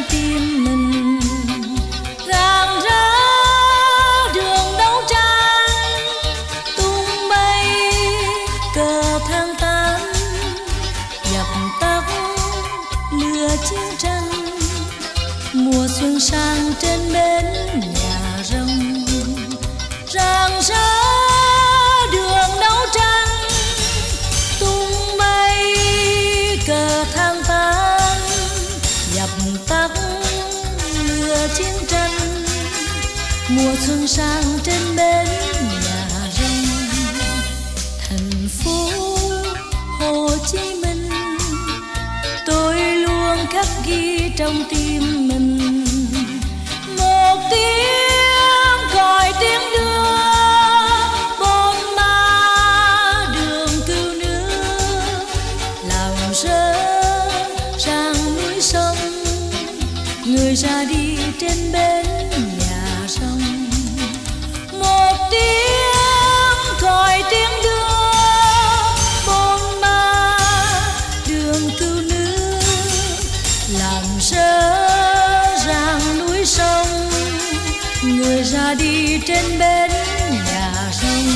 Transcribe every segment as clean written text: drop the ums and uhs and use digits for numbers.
tim mình. Rạng rỡ đường đấu tranh, tung bay cờ tháng 8, dập tắt lửa chiến tranh. Mùa xuân sang trên bến nhà rông, rạng rỡ đường đấu tranh, tung bay cờ tháng 8, dập tắt lửa chiến tranh. Mùa xuân sang trên bến nhà rông, thành phố Hồ Chí Minh tôi luôn khắc ghi trong tim mình. Một tiếng còi tiếng đưa, bôn ba đường cứu nước, làm rỡ ràng núi sông, người ra đi trên bến nhà rông. Một tiếng còi tiếng đưa, bôn ba đường cứu nước, làm rỡ ràng núi sông, người ra đi trên bến nhà rông.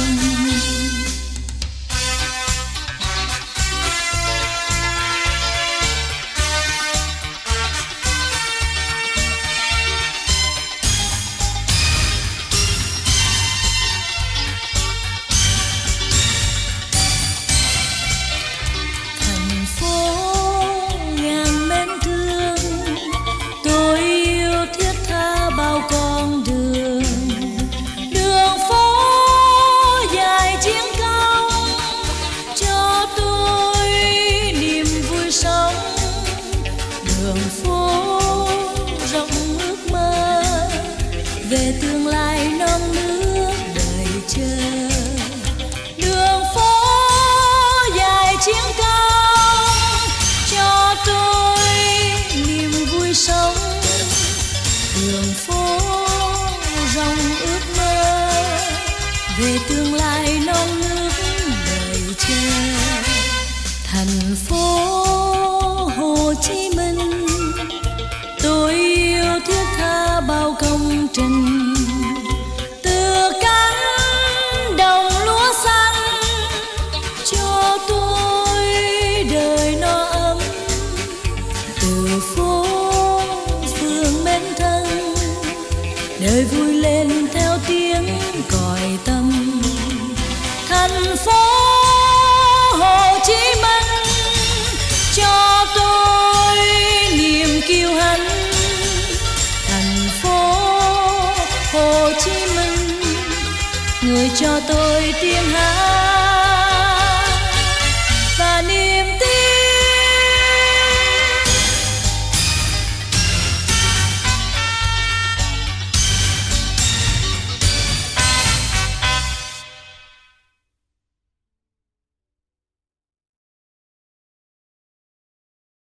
Thành phố ngàn mến thương, tôi yêu thiết tha bao con đường. Đường phố dài chiến công, cho tôi niềm vui sống. Đường phố rộng ước mơ, về tương lai non nước đợi chờ. Đường phố dài chiến công, cho tôi niềm vui sống. Đường phố rộng ước mơ, về tương lai non nước đợi chờ. Thành phố Hồ Chí Minh tôi yêu thiết tha bao công trình. Từ cánh đồng lúa xanh, cho tôi đời no ấm. Từ phố phường mến thân, đời vui lên theo tiếng còi tâm. Thành phố Hồ Chí Minh cho tôi niềm kiêu hãnh. Thành phố Hồ Chí Minh, người cho tôi tiếng hát.